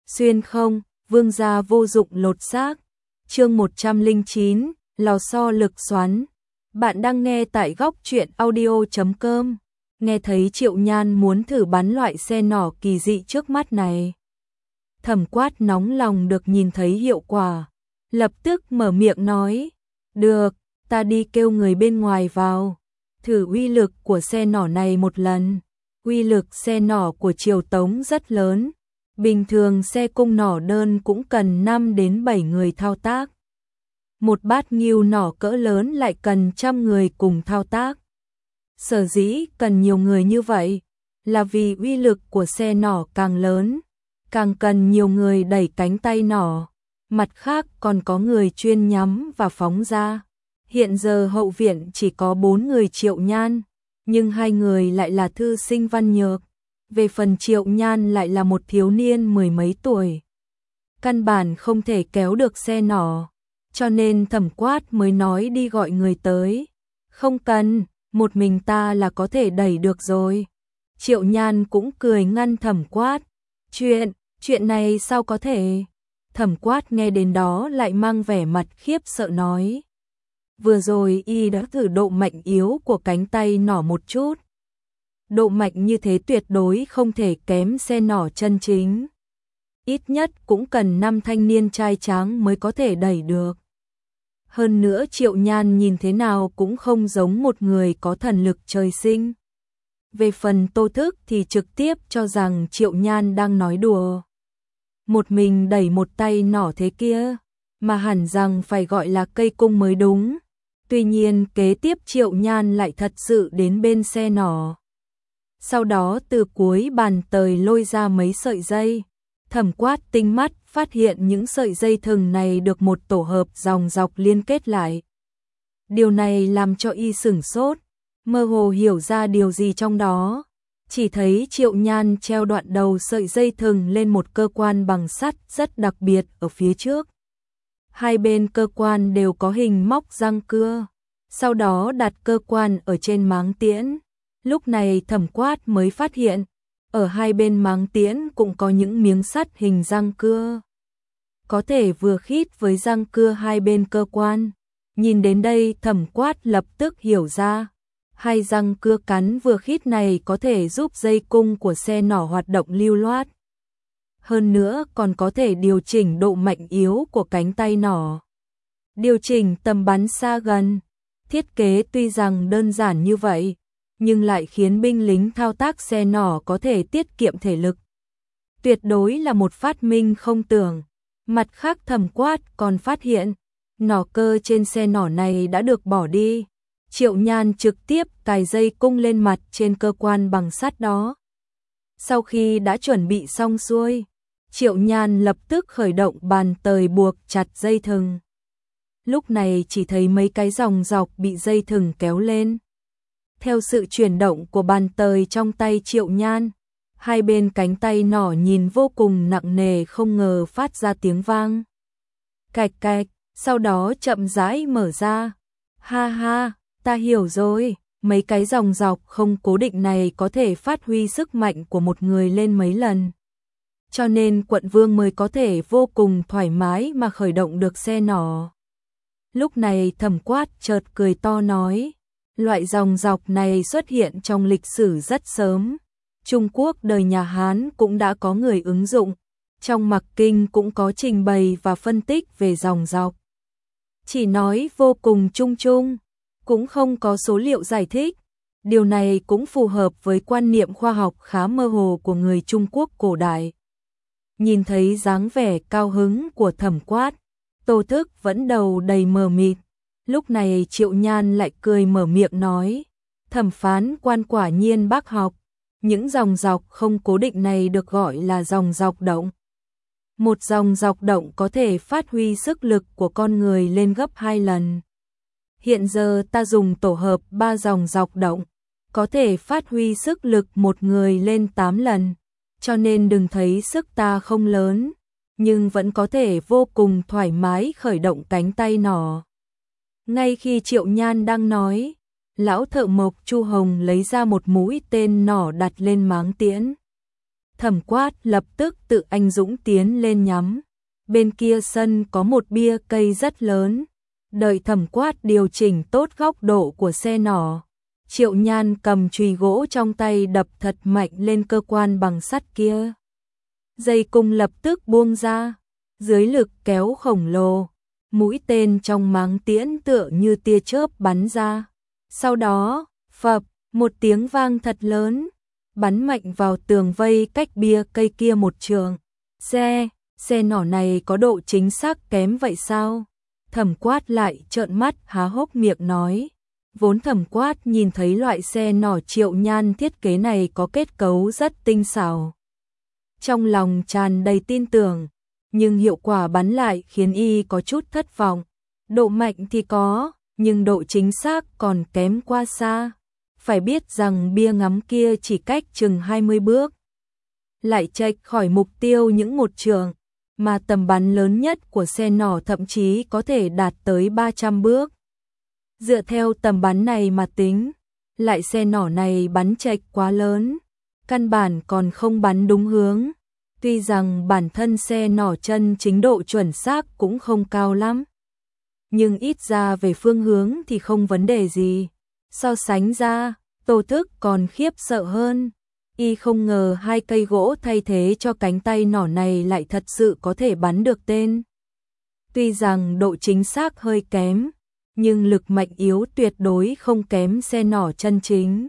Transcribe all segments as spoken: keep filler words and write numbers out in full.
Xuyên không, vương gia vô dụng lột xác. Chương một trăm lẻ chín, lò xo lực xoắn. Bạn đang nghe tại góc truyện audio chấm com. Nghe thấy Triệu Nhan muốn thử bắn loại xe nỏ kỳ dị trước mắt này. Thẩm Quát nóng lòng được nhìn thấy hiệu quả, lập tức mở miệng nói, được, ta đi kêu người bên ngoài vào, thử uy lực của xe nỏ này một lần. Uy lực xe nỏ của Triều Tống rất lớn, bình thường xe cung nỏ đơn cũng cần năm đến bảy người thao tác. Một bát nghêu nỏ cỡ lớn lại cần trăm người cùng thao tác. Sở dĩ cần nhiều người như vậy là vì uy lực của xe nỏ càng lớn, càng cần nhiều người đẩy cánh tay nỏ, mặt khác còn có người chuyên nhắm và phóng ra. Hiện giờ hậu viện chỉ có bốn người Triệu Nhan, nhưng hai người lại là thư sinh văn nhược. Về phần Triệu Nhan lại là một thiếu niên mười mấy tuổi, căn bản không thể kéo được xe nỏ, cho nên Thẩm Quát mới nói đi gọi người tới. Không cần, một mình ta là có thể đẩy được rồi. Triệu Nhan cũng cười ngăn Thẩm Quát. Chuyện, chuyện này sao có thể? Thẩm Quát nghe đến đó lại mang vẻ mặt khiếp sợ nói. Vừa rồi y đã thử độ mạnh yếu của cánh tay nỏ một chút. Độ mạnh như thế tuyệt đối không thể kém xe nỏ chân chính. Ít nhất cũng cần năm thanh niên trai tráng mới có thể đẩy được. Hơn nữa Triệu Nhan nhìn thế nào cũng không giống một người có thần lực trời sinh. Về phần Tô Thức thì trực tiếp cho rằng Triệu Nhan đang nói đùa. Một mình đẩy một tay nỏ thế kia, mà hẳn rằng phải gọi là cây cung mới đúng. Tuy nhiên kế tiếp Triệu Nhan lại thật sự đến bên xe nỏ. Sau đó từ cuối bàn tời lôi ra mấy sợi dây. Thẩm Quát tinh mắt phát hiện những sợi dây thừng này được một tổ hợp dòng dọc liên kết lại. Điều này làm cho y sửng sốt, mơ hồ hiểu ra điều gì trong đó. Chỉ thấy Triệu Nhan treo đoạn đầu sợi dây thừng lên một cơ quan bằng sắt rất đặc biệt ở phía trước. Hai bên cơ quan đều có hình móc răng cưa, sau đó đặt cơ quan ở trên máng tiễn. Lúc này Thẩm Quát mới phát hiện, ở hai bên máng tiễn cũng có những miếng sắt hình răng cưa, có thể vừa khít với răng cưa hai bên cơ quan. Nhìn đến đây Thẩm Quát lập tức hiểu ra, hai răng cưa cắn vừa khít này có thể giúp dây cung của xe nỏ hoạt động lưu loát. Hơn nữa còn có thể điều chỉnh độ mạnh yếu của cánh tay nỏ, điều chỉnh tầm bắn xa gần. Thiết kế tuy rằng đơn giản như vậy, nhưng lại khiến binh lính thao tác xe nỏ có thể tiết kiệm thể lực. Tuyệt đối là một phát minh không tưởng. Mặt khác Thẩm Quát còn phát hiện, nỏ cơ trên xe nỏ này đã được bỏ đi. Triệu Nhan trực tiếp cài dây cung lên mặt trên cơ quan bằng sắt đó. Sau khi đã chuẩn bị xong xuôi, Triệu Nhan lập tức khởi động bàn tời buộc chặt dây thừng. Lúc này chỉ thấy mấy cái dòng dọc bị dây thừng kéo lên. Theo sự chuyển động của bàn tời trong tay Triệu Nhan, hai bên cánh tay nỏ nhìn vô cùng nặng nề không ngờ phát ra tiếng vang. Cạch cạch, sau đó chậm rãi mở ra. Ha ha, ta hiểu rồi, mấy cái dòng dọc không cố định này có thể phát huy sức mạnh của một người lên mấy lần. Cho nên quận vương mới có thể vô cùng thoải mái mà khởi động được xe nỏ. Lúc này Thẩm Quát chợt cười to nói, loại dòng dọc này xuất hiện trong lịch sử rất sớm. Trung Quốc đời nhà Hán cũng đã có người ứng dụng, trong Mặc Kinh cũng có trình bày và phân tích về dòng dọc. Chỉ nói vô cùng chung chung, cũng không có số liệu giải thích. Điều này cũng phù hợp với quan niệm khoa học khá mơ hồ của người Trung Quốc cổ đại. Nhìn thấy dáng vẻ cao hứng của Thẩm Quát, Tô Thức vẫn đầu đầy mờ mịt. Lúc này Triệu Nhan lại cười mở miệng nói, thẩm phán quan quả nhiên bác học. Những dòng dọc không cố định này được gọi là dòng dọc động. Một dòng dọc động có thể phát huy sức lực của con người lên gấp hai lần. Hiện giờ ta dùng tổ hợp ba dòng dọc động, có thể phát huy sức lực một người lên tám lần. Cho nên đừng thấy sức ta không lớn, nhưng vẫn có thể vô cùng thoải mái khởi động cánh tay nỏ. Ngay khi Triệu Nhan đang nói, lão thợ mộc Chu Hồng lấy ra một mũi tên nỏ đặt lên máng tiễn. Thẩm Quát lập tức tự anh dũng tiến lên nhắm. Bên kia sân có một bia cây rất lớn. Đợi Thẩm Quát điều chỉnh tốt góc độ của xe nỏ, Triệu Nhan cầm chùy gỗ trong tay đập thật mạnh lên cơ quan bằng sắt kia. Dây cung lập tức buông ra, dưới lực kéo khổng lồ, mũi tên trong máng tiễn tựa như tia chớp bắn ra. Sau đó, phập, một tiếng vang thật lớn, bắn mạnh vào tường vây cách bia cây kia một trường. Xe, xe nỏ này có độ chính xác kém vậy sao? Thẩm Quát lại trợn mắt há hốc miệng nói. Vốn Thẩm Quát nhìn thấy loại xe nỏ Triệu Nhan thiết kế này có kết cấu rất tinh xảo. Trong lòng tràn đầy tin tưởng, nhưng hiệu quả bắn lại khiến y có chút thất vọng. Độ mạnh thì có, nhưng độ chính xác còn kém quá xa. Phải biết rằng bia ngắm kia chỉ cách chừng hai mươi bước. Lại chệch khỏi mục tiêu những một trường, mà tầm bắn lớn nhất của xe nỏ thậm chí có thể đạt tới ba trăm bước. Dựa theo tầm bắn này mà tính, lại xe nỏ này bắn chệch quá lớn, căn bản còn không bắn đúng hướng. Tuy rằng bản thân xe nỏ chân chính độ chuẩn xác cũng không cao lắm, nhưng ít ra về phương hướng thì không vấn đề gì. So sánh ra, Tô Thức còn khiếp sợ hơn. Y không ngờ hai cây gỗ thay thế cho cánh tay nỏ này lại thật sự có thể bắn được tên. Tuy rằng độ chính xác hơi kém, nhưng lực mạnh yếu tuyệt đối không kém xe nỏ chân chính.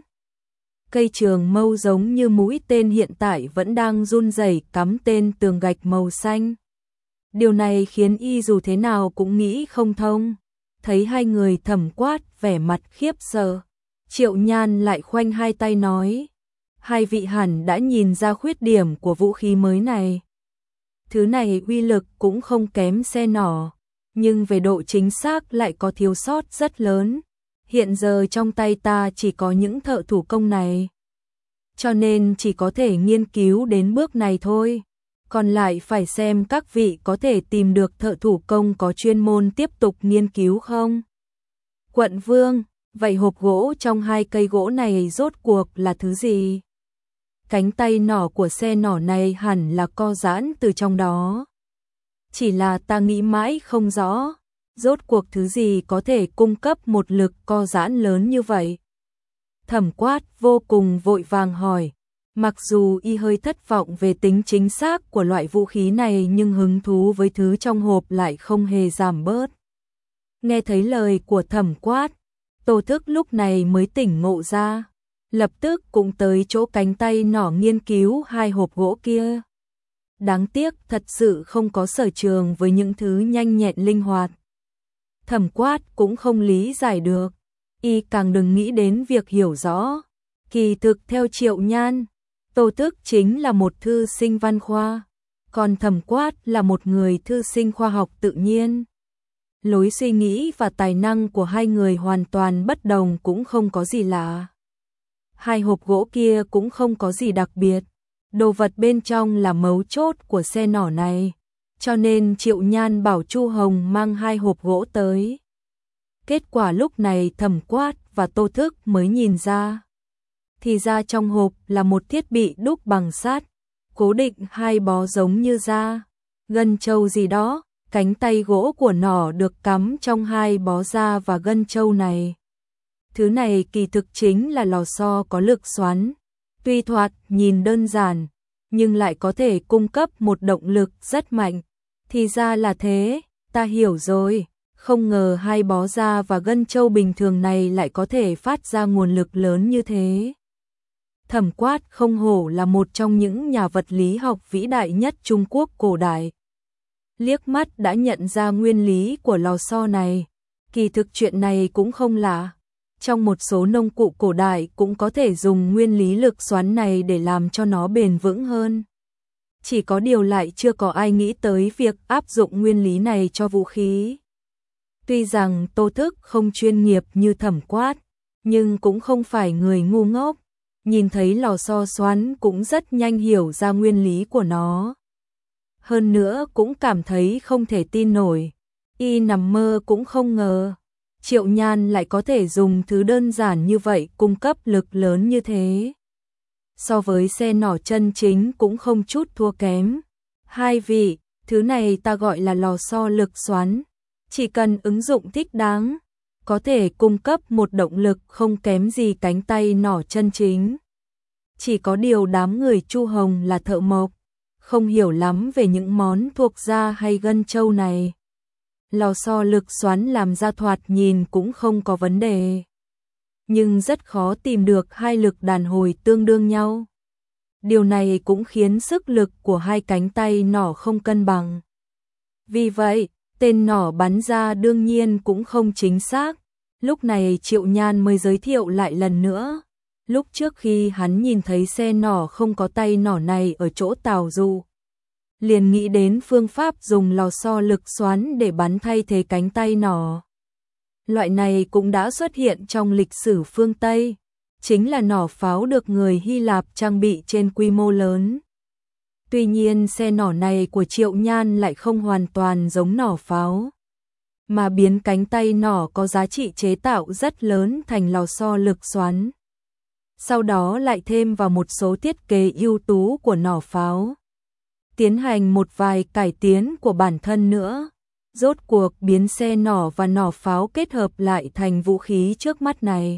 Cây trường mâu giống như mũi tên hiện tại vẫn đang run rẩy cắm tên tường gạch màu xanh. Điều này khiến y dù thế nào cũng nghĩ không thông. Thấy hai người Thẩm Quát vẻ mặt khiếp sợ, Triệu Nhan lại khoanh hai tay nói. Hai vị hẳn đã nhìn ra khuyết điểm của vũ khí mới này. Thứ này uy lực cũng không kém xe nỏ, nhưng về độ chính xác lại có thiếu sót rất lớn. Hiện giờ trong tay ta chỉ có những thợ thủ công này, cho nên chỉ có thể nghiên cứu đến bước này thôi. Còn lại phải xem các vị có thể tìm được thợ thủ công có chuyên môn tiếp tục nghiên cứu không. Quận Vương, vậy hộp gỗ trong hai cây gỗ này rốt cuộc là thứ gì? Cánh tay nỏ của xe nỏ này hẳn là co giãn từ trong đó. Chỉ là ta nghĩ mãi không rõ, rốt cuộc thứ gì có thể cung cấp một lực co giãn lớn như vậy. Thẩm Quát vô cùng vội vàng hỏi, mặc dù y hơi thất vọng về tính chính xác của loại vũ khí này nhưng hứng thú với thứ trong hộp lại không hề giảm bớt. Nghe thấy lời của Thẩm Quát, Tô Thức lúc này mới tỉnh ngộ ra, lập tức cũng tới chỗ cánh tay nỏ nghiên cứu hai hộp gỗ kia. Đáng tiếc thật sự không có sở trường với những thứ nhanh nhẹn linh hoạt. Thẩm Quát cũng không lý giải được, y càng đừng nghĩ đến việc hiểu rõ. Kỳ thực theo Triệu Nhan, Tô Thức chính là một thư sinh văn khoa, còn Thẩm Quát là một người thư sinh khoa học tự nhiên. Lối suy nghĩ và tài năng của hai người hoàn toàn bất đồng cũng không có gì lạ. Hai hộp gỗ kia cũng không có gì đặc biệt, đồ vật bên trong là mấu chốt của xe nỏ này, cho nên Triệu Nhan bảo Chu Hồng mang hai hộp gỗ tới. Kết quả lúc này Thẩm Quát và Tô Thức mới nhìn ra. Thì ra trong hộp là một thiết bị đúc bằng sắt, cố định hai bó giống như da, gân trâu gì đó. Cánh tay gỗ của nỏ được cắm trong hai bó da và gân trâu này. Thứ này kỳ thực chính là lò xo có lực xoắn. Tuy thoạt nhìn đơn giản, nhưng lại có thể cung cấp một động lực rất mạnh. Thì ra là thế, ta hiểu rồi. Không ngờ hai bó da và gân trâu bình thường này lại có thể phát ra nguồn lực lớn như thế. Thẩm Quát không hổ là một trong những nhà vật lý học vĩ đại nhất Trung Quốc cổ đại. Liếc mắt đã nhận ra nguyên lý của lò xo này. Kỳ thực chuyện này cũng không lạ. Trong một số nông cụ cổ đại cũng có thể dùng nguyên lý lực xoắn này để làm cho nó bền vững hơn. Chỉ có điều lại chưa có ai nghĩ tới việc áp dụng nguyên lý này cho vũ khí. Tuy rằng Tô Thức không chuyên nghiệp như Thẩm Quát, nhưng cũng không phải người ngu ngốc. Nhìn thấy lò xo xoắn cũng rất nhanh hiểu ra nguyên lý của nó. Hơn nữa cũng cảm thấy không thể tin nổi. Y nằm mơ cũng không ngờ Triệu Nhan lại có thể dùng thứ đơn giản như vậy cung cấp lực lớn như thế. so với xe nỏ chân chính cũng không chút thua kém. Hai vị, thứ này ta gọi là lò xo lực xoắn, chỉ cần ứng dụng thích đáng, có thể cung cấp một động lực không kém gì cánh tay nỏ chân chính. Chỉ có điều đám người Chu Hồng là thợ mộc, không hiểu lắm về những món thuộc da hay gân trâu này. Lò xo lực xoắn làm ra thoạt nhìn cũng không có vấn đề, nhưng rất khó tìm được hai lực đàn hồi tương đương nhau. Điều này cũng khiến sức lực của hai cánh tay nỏ không cân bằng. Vì vậy, tên nỏ bắn ra đương nhiên cũng không chính xác. Lúc này Triệu Nhan mới giới thiệu lại lần nữa. Lúc trước khi hắn nhìn thấy xe nỏ không có tay nỏ này ở chỗ Tào Du, liền nghĩ đến phương pháp dùng lò xo lực xoắn để bắn thay thế cánh tay nỏ. Loại này cũng đã xuất hiện trong lịch sử phương Tây, chính là nỏ pháo được người Hy Lạp trang bị trên quy mô lớn. Tuy nhiên xe nỏ này của Triệu Nhan lại không hoàn toàn giống nỏ pháo, mà biến cánh tay nỏ có giá trị chế tạo rất lớn thành lò xo lực xoắn. Sau đó lại thêm vào một số thiết kế ưu tú của nỏ pháo, tiến hành một vài cải tiến của bản thân nữa. Rốt cuộc biến xe nỏ và nỏ pháo kết hợp lại thành vũ khí trước mắt này.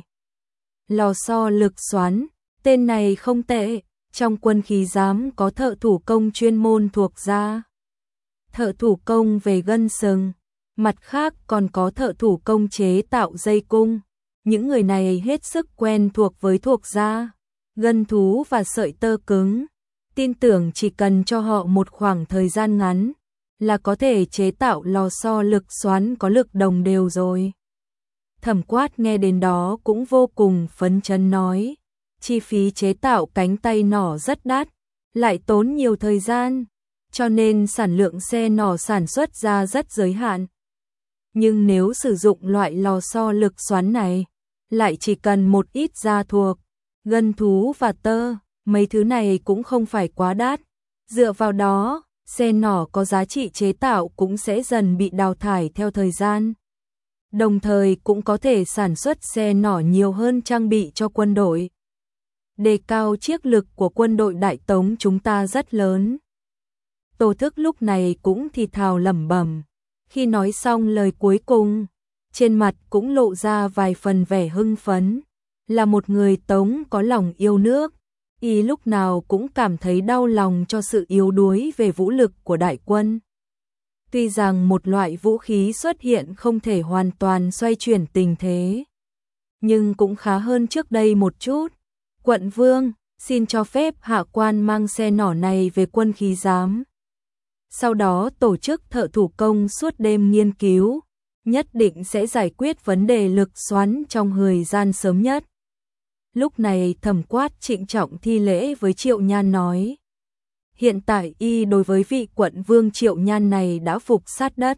Lò xo lực xoắn, tên này không tệ, trong quân khí giám có thợ thủ công chuyên môn thuộc da. Thợ thủ công về gân sừng, mặt khác còn có thợ thủ công chế tạo dây cung. Những người này hết sức quen thuộc với thuộc da, gân thú và sợi tơ cứng. Tin tưởng chỉ cần cho họ một khoảng thời gian ngắn là có thể chế tạo lò xo lực xoắn có lực đồng đều rồi. Thẩm Quát nghe đến đó cũng vô cùng phấn chấn nói, chi phí chế tạo cánh tay nỏ rất đắt, lại tốn nhiều thời gian, cho nên sản lượng xe nỏ sản xuất ra rất giới hạn. Nhưng nếu sử dụng loại lò xo lực xoắn này, lại chỉ cần một ít da thuộc, gân thú và tơ, mấy thứ này cũng không phải quá đắt. Dựa vào đó, xe nỏ có giá trị chế tạo cũng sẽ dần bị đào thải theo thời gian. Đồng thời cũng có thể sản xuất xe nỏ nhiều hơn trang bị cho quân đội. Đề cao chiếc lực của quân đội Đại Tống chúng ta rất lớn. Tô Thức lúc này cũng thì thào lẩm bẩm. Khi nói xong lời cuối cùng, trên mặt cũng lộ ra vài phần vẻ hưng phấn. Là một người Tống có lòng yêu nước, y lúc nào cũng cảm thấy đau lòng cho sự yếu đuối về vũ lực của đại quân. Tuy rằng một loại vũ khí xuất hiện không thể hoàn toàn xoay chuyển tình thế, nhưng cũng khá hơn trước đây một chút. Quận Vương, xin cho phép hạ quan mang xe nỏ này về quân khí giám. Sau đó tổ chức thợ thủ công suốt đêm nghiên cứu, nhất định sẽ giải quyết vấn đề lực xoắn trong thời gian sớm nhất. Lúc này Thẩm Quát trịnh trọng thi lễ với Triệu Nhan nói. Hiện tại y đối với vị quận vương Triệu Nhan này đã phục sát đất.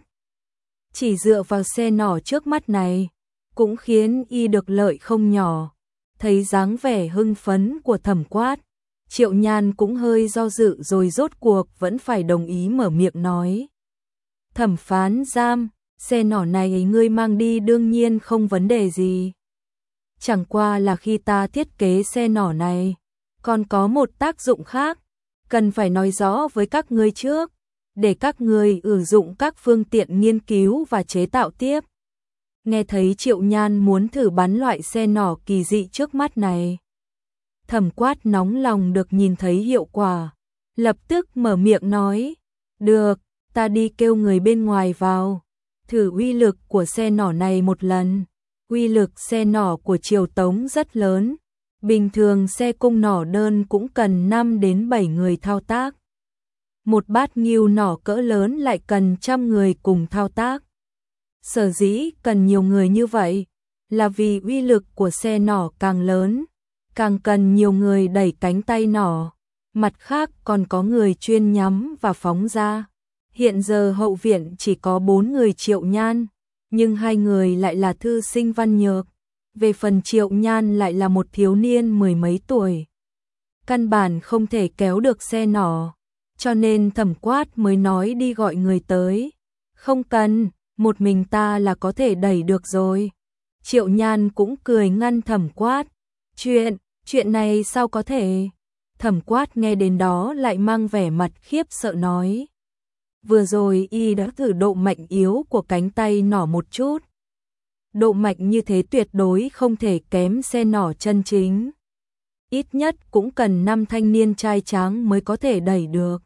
Chỉ dựa vào xe nỏ trước mắt này, cũng khiến y được lợi không nhỏ. Thấy dáng vẻ hưng phấn của Thẩm Quát, Triệu Nhan cũng hơi do dự rồi rốt cuộc vẫn phải đồng ý mở miệng nói. Thẩm phán giam, xe nỏ này ngươi mang đi đương nhiên không vấn đề gì. Chẳng qua là khi ta thiết kế xe nỏ này, còn có một tác dụng khác, cần phải nói rõ với các ngươi trước, để các ngươi sử dụng các phương tiện nghiên cứu và chế tạo tiếp. Nghe thấy Triệu Nhan muốn thử bắn loại xe nỏ kỳ dị trước mắt này, Thẩm Quát nóng lòng được nhìn thấy hiệu quả, lập tức mở miệng nói, được, ta đi kêu người bên ngoài vào, thử uy lực của xe nỏ này một lần. Uy lực xe nỏ của Triều Tống rất lớn, bình thường xe cung nỏ đơn cũng cần năm đến bảy người thao tác. Một bát nghêu nỏ cỡ lớn lại cần trăm người cùng thao tác. Sở dĩ cần nhiều người như vậy, là vì uy lực của xe nỏ càng lớn, càng cần nhiều người đẩy cánh tay nỏ, mặt khác còn có người chuyên nhắm và phóng ra. Hiện giờ hậu viện chỉ có bốn người Triệu Nhan, nhưng hai người lại là thư sinh văn nhược, về phần Triệu Nhan lại là một thiếu niên mười mấy tuổi. Căn bản không thể kéo được xe nỏ, cho nên Thẩm Quát mới nói đi gọi người tới. Không cần, một mình ta là có thể đẩy được rồi. Triệu Nhan cũng cười ngăn Thẩm Quát. Chuyện, chuyện này sao có thể? Thẩm Quát nghe đến đó lại mang vẻ mặt khiếp sợ nói. Vừa rồi y đã thử độ mạnh yếu của cánh tay nỏ một chút. Độ mạnh như thế tuyệt đối không thể kém xe nỏ chân chính. Ít nhất cũng cần năm thanh niên trai tráng mới có thể đẩy được.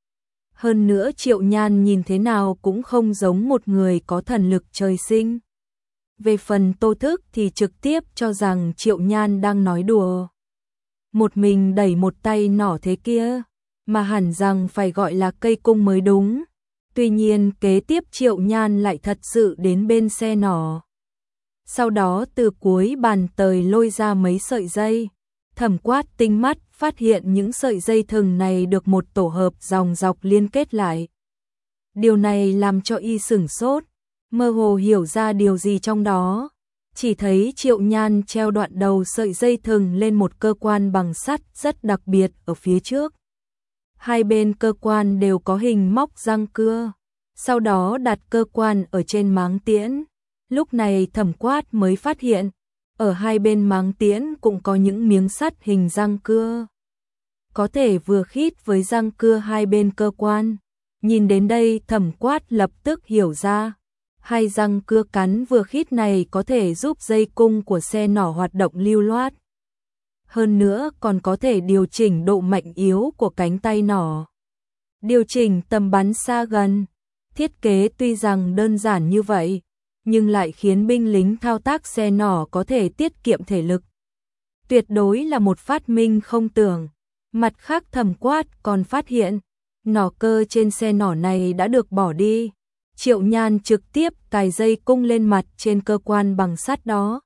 Hơn nữa Triệu Nhan nhìn thế nào cũng không giống một người có thần lực trời sinh. Về phần Tô Thức thì trực tiếp cho rằng Triệu Nhan đang nói đùa. Một mình đẩy một tay nỏ thế kia, mà hẳn rằng phải gọi là cây cung mới đúng. Tuy nhiên kế tiếp Triệu Nhan lại thật sự đến bên xe nỏ. Sau đó từ cuối bàn tời lôi ra mấy sợi dây. Thẩm Quát tinh mắt phát hiện những sợi dây thừng này được một tổ hợp dòng dọc liên kết lại. Điều này làm cho y sửng sốt, mơ hồ hiểu ra điều gì trong đó. Chỉ thấy Triệu Nhan treo đoạn đầu sợi dây thừng lên một cơ quan bằng sắt rất đặc biệt ở phía trước. Hai bên cơ quan đều có hình móc răng cưa, sau đó đặt cơ quan ở trên máng tiễn. Lúc này Thẩm Quát mới phát hiện, ở hai bên máng tiễn cũng có những miếng sắt hình răng cưa. Có thể vừa khít với răng cưa hai bên cơ quan. Nhìn đến đây Thẩm Quát lập tức hiểu ra. Hai răng cưa cắn vừa khít này có thể giúp dây cung của xe nỏ hoạt động lưu loát. Hơn nữa còn có thể điều chỉnh độ mạnh yếu của cánh tay nỏ. Điều chỉnh tầm bắn xa gần. Thiết kế tuy rằng đơn giản như vậy, nhưng lại khiến binh lính thao tác xe nỏ có thể tiết kiệm thể lực. Tuyệt đối là một phát minh không tưởng. Mặt khác Thẩm Quát còn phát hiện, nỏ cơ trên xe nỏ này đã được bỏ đi. Triệu Nhan trực tiếp cài dây cung lên mặt trên cơ quan bằng sắt đó.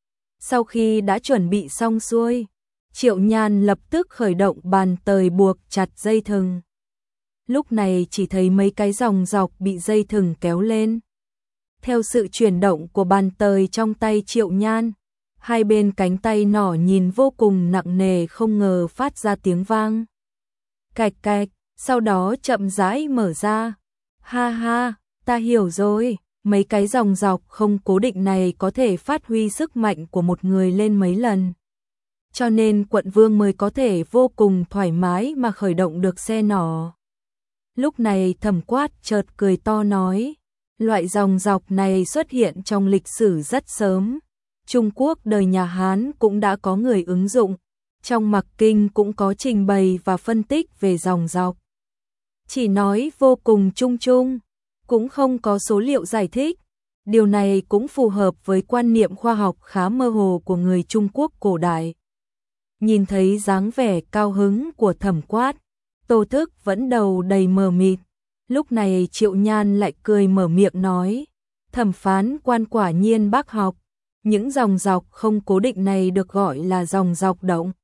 Sau khi đã chuẩn bị xong xuôi, Triệu Nhan lập tức khởi động bàn tời buộc chặt dây thừng. Lúc này chỉ thấy mấy cái dòng dọc bị dây thừng kéo lên. Theo sự chuyển động của bàn tời trong tay Triệu Nhan, hai bên cánh tay nỏ nhìn vô cùng nặng nề không ngờ phát ra tiếng vang. Cạch cạch, sau đó chậm rãi mở ra. Ha ha, ta hiểu rồi, mấy cái dòng dọc không cố định này có thể phát huy sức mạnh của một người lên mấy lần. Cho nên quận vương mới có thể vô cùng thoải mái mà khởi động được xe nỏ. Lúc này Thẩm Quát chợt cười to nói, loại dòng dọc này xuất hiện trong lịch sử rất sớm. Trung Quốc đời nhà Hán cũng đã có người ứng dụng, trong Mặc Kinh cũng có trình bày và phân tích về dòng dọc. Chỉ nói vô cùng chung chung, cũng không có số liệu giải thích. Điều này cũng phù hợp với quan niệm khoa học khá mơ hồ của người Trung Quốc cổ đại. Nhìn thấy dáng vẻ cao hứng của Thẩm Quát, Tô Thức vẫn đầu đầy mờ mịt. Lúc này Triệu Nhan lại cười mở miệng nói, thẩm phán quan quả nhiên bác học. Những dòng dọc không cố định này được gọi là dòng dọc động.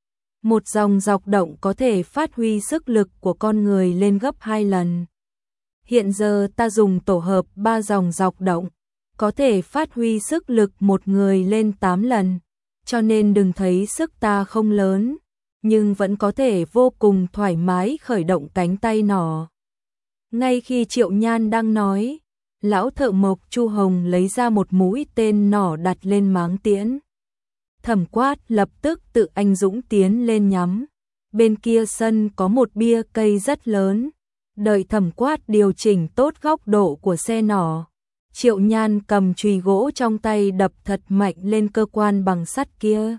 Một dòng dọc động có thể phát huy sức lực của con người lên gấp hai lần. Hiện giờ ta dùng tổ hợp ba dòng dọc động, có thể phát huy sức lực một người lên tám lần. Cho nên đừng thấy sức ta không lớn, nhưng vẫn có thể vô cùng thoải mái khởi động cánh tay nỏ. Ngay khi Triệu Nhan đang nói, lão thợ mộc Chu Hồng lấy ra một mũi tên nỏ đặt lên máng tiễn. Thẩm Quát lập tức tự anh dũng tiến lên nhắm. Bên kia sân có một bia cây rất lớn. Đợi Thẩm Quát điều chỉnh tốt góc độ của xe nỏ, Triệu Nhan cầm chùy gỗ trong tay đập thật mạnh lên cơ quan bằng sắt kia.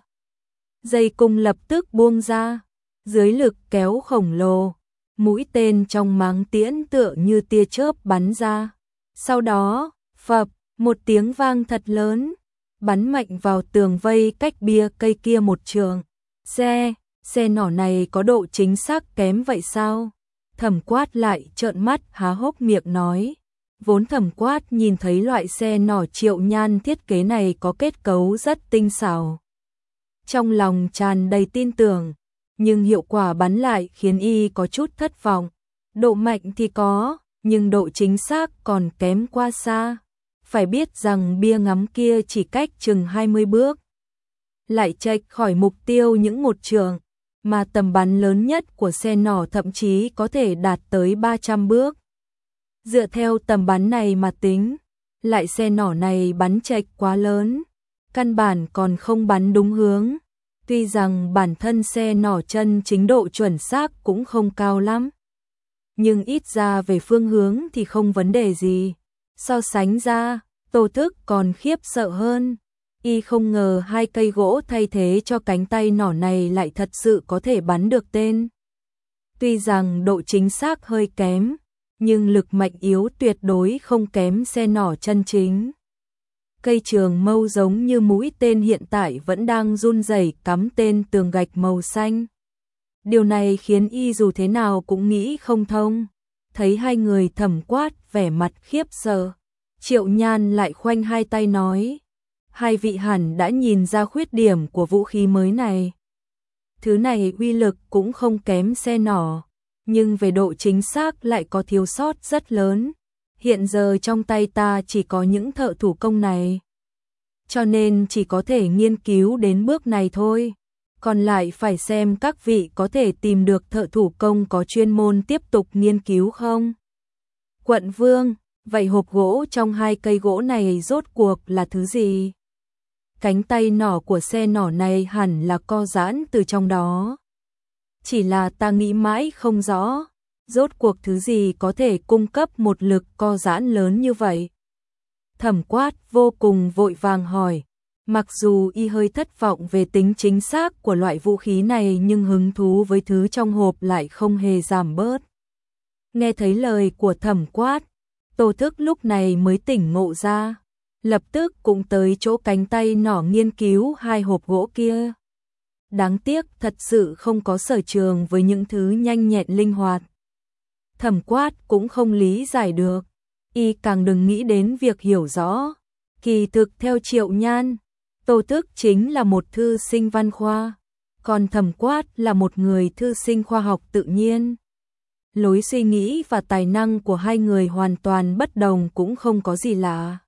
Dây cung lập tức buông ra, dưới lực kéo khổng lồ, mũi tên trong máng tiễn tựa như tia chớp bắn ra. Sau đó, phập, một tiếng vang thật lớn, bắn mạnh vào tường vây cách bia cây kia một trường. Xe, xe nỏ này có độ chính xác kém vậy sao? Thẩm Quát lại trợn mắt há hốc miệng nói. Vốn Thẩm Quát nhìn thấy loại xe nỏ Triệu Nhan thiết kế này có kết cấu rất tinh xảo. Trong lòng tràn đầy tin tưởng, nhưng hiệu quả bắn lại khiến y có chút thất vọng. Độ mạnh thì có, nhưng độ chính xác còn kém quá xa. Phải biết rằng bia ngắm kia chỉ cách chừng hai mươi bước. Lại chệch khỏi mục tiêu những một trường, mà tầm bắn lớn nhất của xe nỏ thậm chí có thể đạt tới ba trăm bước. Dựa theo tầm bắn này mà tính, lại xe nỏ này bắn chệch quá lớn, căn bản còn không bắn đúng hướng. Tuy rằng bản thân xe nỏ chân chính độ chuẩn xác cũng không cao lắm, nhưng ít ra về phương hướng thì không vấn đề gì. So sánh ra, Tô Thức còn khiếp sợ hơn. Y không ngờ hai cây gỗ thay thế cho cánh tay nỏ này lại thật sự có thể bắn được tên. Tuy rằng độ chính xác hơi kém, nhưng lực mạnh yếu tuyệt đối không kém xe nỏ chân chính. Cây trường mâu giống như mũi tên hiện tại vẫn đang run rẩy cắm tên tường gạch màu xanh. Điều này khiến y dù thế nào cũng nghĩ không thông. Thấy hai người Thẩm Quát vẻ mặt khiếp sợ, Triệu Nhan lại khoanh hai tay nói: hai vị hẳn đã nhìn ra khuyết điểm của vũ khí mới này. Thứ này uy lực cũng không kém xe nỏ, nhưng về độ chính xác lại có thiếu sót rất lớn. Hiện giờ trong tay ta chỉ có những thợ thủ công này, cho nên chỉ có thể nghiên cứu đến bước này thôi. Còn lại phải xem các vị có thể tìm được thợ thủ công có chuyên môn tiếp tục nghiên cứu không. Quận Vương, vậy hộp gỗ trong hai cây gỗ này rốt cuộc là thứ gì? Cánh tay nỏ của xe nỏ này hẳn là co giãn từ trong đó. Chỉ là ta nghĩ mãi không rõ, rốt cuộc thứ gì có thể cung cấp một lực co giãn lớn như vậy. Thẩm Quát vô cùng vội vàng hỏi, mặc dù y hơi thất vọng về tính chính xác của loại vũ khí này nhưng hứng thú với thứ trong hộp lại không hề giảm bớt. Nghe thấy lời của Thẩm Quát, Tô Thức lúc này mới tỉnh ngộ ra, lập tức cũng tới chỗ cánh tay nỏ nghiên cứu hai hộp gỗ kia. Đáng tiếc thật sự không có sở trường với những thứ nhanh nhẹn linh hoạt. Thẩm Quát cũng không lý giải được, y càng đừng nghĩ đến việc hiểu rõ. Kỳ thực theo Triệu Nhan, Tô Thức chính là một thư sinh văn khoa, còn Thẩm Quát là một người thư sinh khoa học tự nhiên. Lối suy nghĩ và tài năng của hai người hoàn toàn bất đồng cũng không có gì lạ.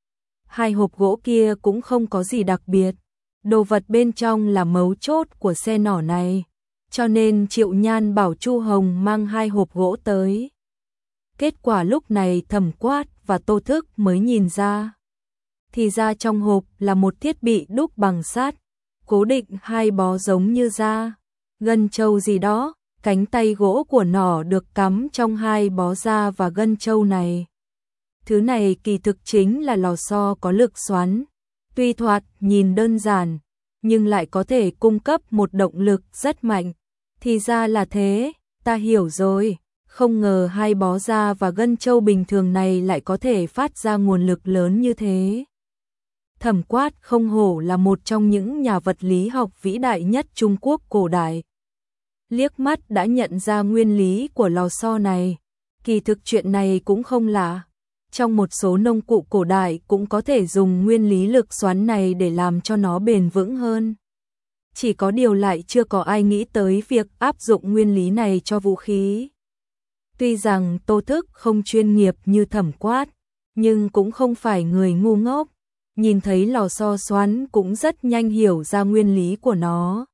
Hai hộp gỗ kia cũng không có gì đặc biệt, đồ vật bên trong là mấu chốt của xe nỏ này, cho nên Triệu Nhan bảo Chu Hồng mang hai hộp gỗ tới. Kết quả lúc này Thẩm Quát và Tô Thức mới nhìn ra. Thì ra trong hộp là một thiết bị đúc bằng sắt, cố định hai bó giống như da, gân trâu gì đó. Cánh tay gỗ của nỏ được cắm trong hai bó da và gân trâu này. Thứ này kỳ thực chính là lò xo có lực xoắn. Tuy thoạt nhìn đơn giản, nhưng lại có thể cung cấp một động lực rất mạnh. Thì ra là thế, ta hiểu rồi. Không ngờ hai bó da và gân trâu bình thường này lại có thể phát ra nguồn lực lớn như thế. Thẩm Quát không hổ là một trong những nhà vật lý học vĩ đại nhất Trung Quốc cổ đại. Liếc mắt đã nhận ra nguyên lý của lò xo này. Kỳ thực chuyện này cũng không lạ. Trong một số nông cụ cổ đại cũng có thể dùng nguyên lý lực xoắn này để làm cho nó bền vững hơn. Chỉ có điều lại chưa có ai nghĩ tới việc áp dụng nguyên lý này cho vũ khí. Tuy rằng Tô Thức không chuyên nghiệp như Thẩm Quát, nhưng cũng không phải người ngu ngốc. Nhìn thấy lò xo xoắn cũng rất nhanh hiểu ra nguyên lý của nó.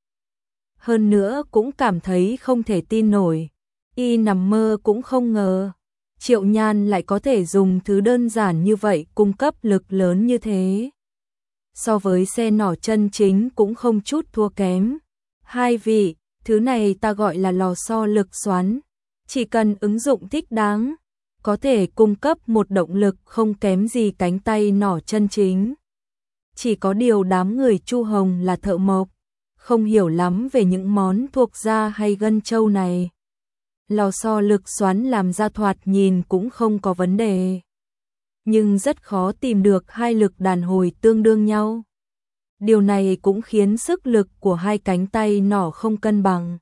Hơn nữa cũng cảm thấy không thể tin nổi. Y nằm mơ cũng không ngờ Triệu Nhan lại có thể dùng thứ đơn giản như vậy cung cấp lực lớn như thế. So với xe nỏ chân chính cũng không chút thua kém. Hai vị, thứ này ta gọi là lò xo lực xoắn. Chỉ cần ứng dụng thích đáng, có thể cung cấp một động lực không kém gì cánh tay nỏ chân chính. Chỉ có điều đám người Chu Hồng là thợ mộc, không hiểu lắm về những món thuộc da hay gân trâu này. Lò xo lực xoắn làm ra thoạt nhìn cũng không có vấn đề, nhưng rất khó tìm được hai lực đàn hồi tương đương nhau. Điều này cũng khiến sức lực của hai cánh tay nỏ không cân bằng.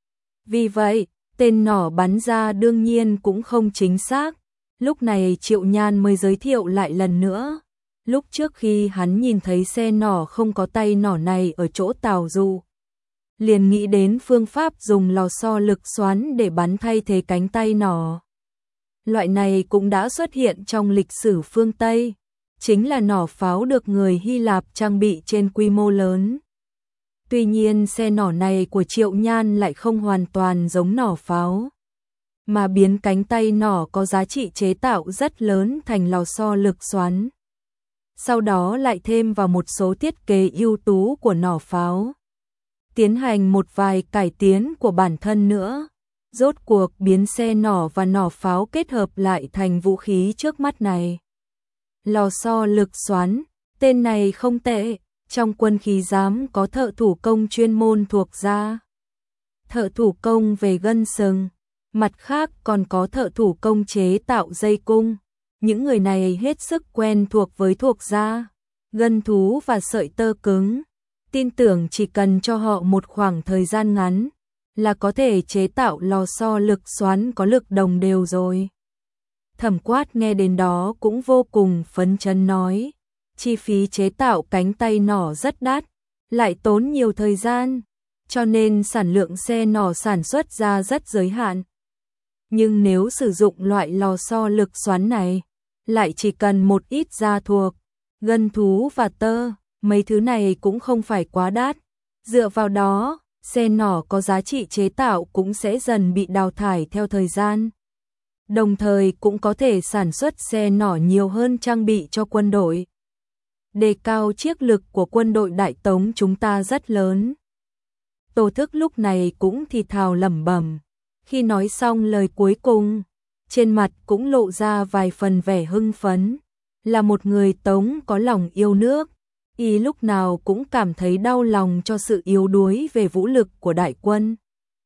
Vì vậy, tên nỏ bắn ra đương nhiên cũng không chính xác. Lúc này Triệu Nhan mới giới thiệu lại lần nữa. Lúc trước khi hắn nhìn thấy xe nỏ không có tay nỏ này ở chỗ Tào Du, liền nghĩ đến phương pháp dùng lò xo lực xoắn để bắn thay thế cánh tay nỏ. Loại này cũng đã xuất hiện trong lịch sử phương Tây, chính là nỏ pháo được người Hy Lạp trang bị trên quy mô lớn. Tuy nhiên xe nỏ này của Triệu Nhan lại không hoàn toàn giống nỏ pháo, mà biến cánh tay nỏ có giá trị chế tạo rất lớn thành lò xo lực xoắn. Sau đó lại thêm vào một số thiết kế ưu tú của nỏ pháo. tiến hành một vài cải tiến của bản thân nữa. Rốt cuộc biến xe nỏ và nỏ pháo kết hợp lại thành vũ khí trước mắt này. Lò xo lực xoắn, tên này không tệ, trong quân khí giám có thợ thủ công chuyên môn thuộc ra. Thợ thủ công về gân sừng, mặt khác còn có thợ thủ công chế tạo dây cung. Những người này hết sức quen thuộc với thuộc da, gân thú và sợi tơ cứng. Tin tưởng chỉ cần cho họ một khoảng thời gian ngắn là có thể chế tạo lò xo lực xoắn có lực đồng đều rồi. Thẩm Quát nghe đến đó cũng vô cùng phấn chấn nói, chi phí chế tạo cánh tay nỏ rất đắt, lại tốn nhiều thời gian, cho nên sản lượng xe nỏ sản xuất ra rất giới hạn. Nhưng nếu sử dụng loại lò xo lực xoắn này, lại chỉ cần một ít da thuộc, gân thú và tơ, mấy thứ này cũng không phải quá đắt. Dựa vào đó, xe nỏ có giá trị chế tạo cũng sẽ dần bị đào thải theo thời gian. Đồng thời cũng có thể sản xuất xe nỏ nhiều hơn trang bị cho quân đội. Đề cao chiếc lực của quân đội Đại Tống chúng ta rất lớn. Tô Thức lúc này cũng thì thào lẩm bẩm. Khi nói xong lời cuối cùng, trên mặt cũng lộ ra vài phần vẻ hưng phấn. Là một người Tống có lòng yêu nước, y lúc nào cũng cảm thấy đau lòng cho sự yếu đuối về vũ lực của đại quân.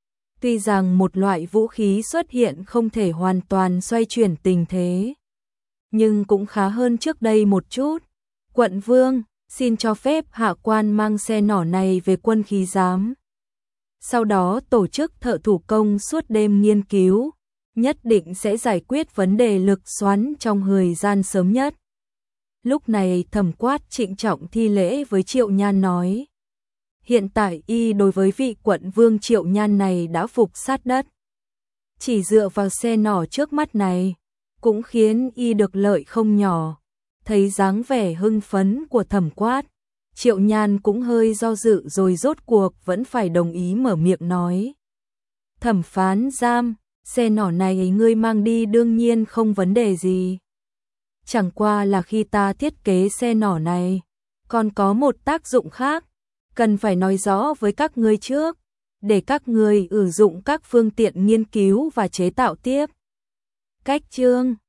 Tuy rằng một loại vũ khí xuất hiện không thể hoàn toàn xoay chuyển tình thế, nhưng cũng khá hơn trước đây một chút. Quận vương, xin cho phép hạ quan mang xe nỏ này về quân khí giám. Sau đó tổ chức thợ thủ công suốt đêm nghiên cứu, nhất định sẽ giải quyết vấn đề lực xoắn trong thời gian sớm nhất. Lúc này Thẩm Quát trịnh trọng thi lễ với Triệu Nhan nói. Hiện tại y đối với vị quận vương Triệu Nhan này đã phục sát đất. Chỉ dựa vào xe nỏ trước mắt này, cũng khiến y được lợi không nhỏ. Thấy dáng vẻ hưng phấn của Thẩm Quát, Triệu Nhan cũng hơi do dự rồi rốt cuộc vẫn phải đồng ý mở miệng nói. Thẩm phán giam, xe nỏ này ngươi mang đi đương nhiên không vấn đề gì. Chẳng qua là khi ta thiết kế xe nỏ này, còn có một tác dụng khác, cần phải nói rõ với các ngươi trước, để các ngươi sử dụng các phương tiện nghiên cứu và chế tạo tiếp. Cách chương